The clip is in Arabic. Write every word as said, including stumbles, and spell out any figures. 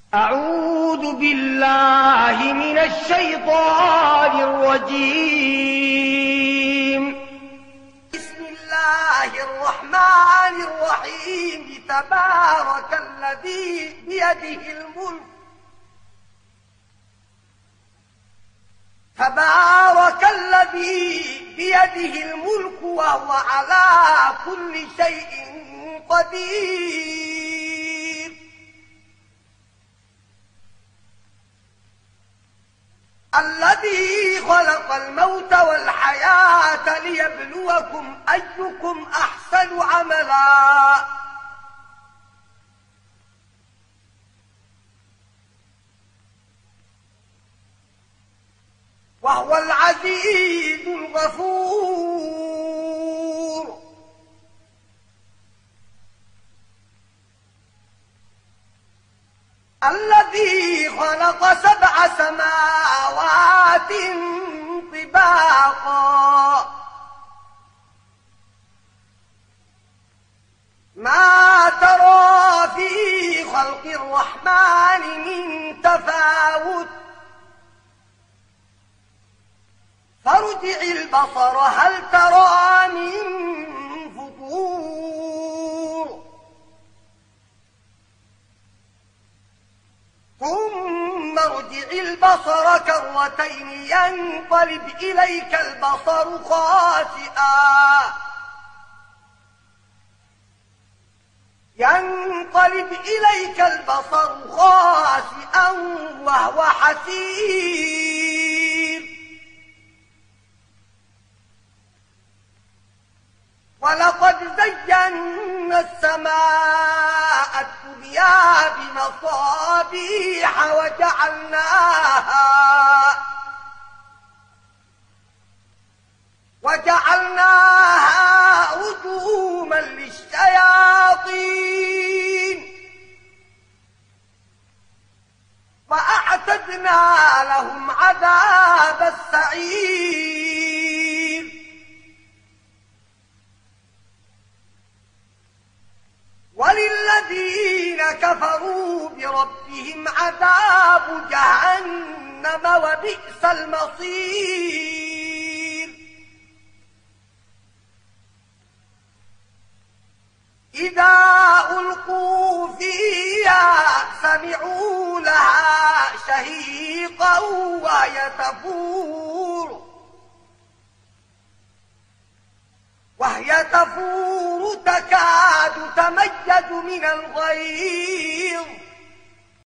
أعوذ بالله من الشيطان الرجيم. بسم الله الرحمن الرحيم. تبارك الذي بيده الملك تبارك الذي بيده الملك وهو على كل شيء قدير. الذي خلق الموت والحياة ليبلوكم أيكم أحسن عملا وهو العزيز الغفور. الذي خلق سبع سماوات طباقا ما ترى في خلق الرحمن من تفاوت فارجع البصر هل ترى من فطور ثم ارجع البصر كرتين ينقلب إليك البصر خاسئا ينقلب إليك البصر خاسئا وهو حسير. ولقد زينا السماء الدنيا بمصابيح وجعلناها وجعلناها رجوما للشياطين وأعتدنا لهم عذاب السعير. وللذين كفروا بربهم عذاب جهنم وبئس المصير. إذا ألقوا فيها سمعوا لها شهيقا وهي تفور وهي تفور تكاد تميز من الغيظ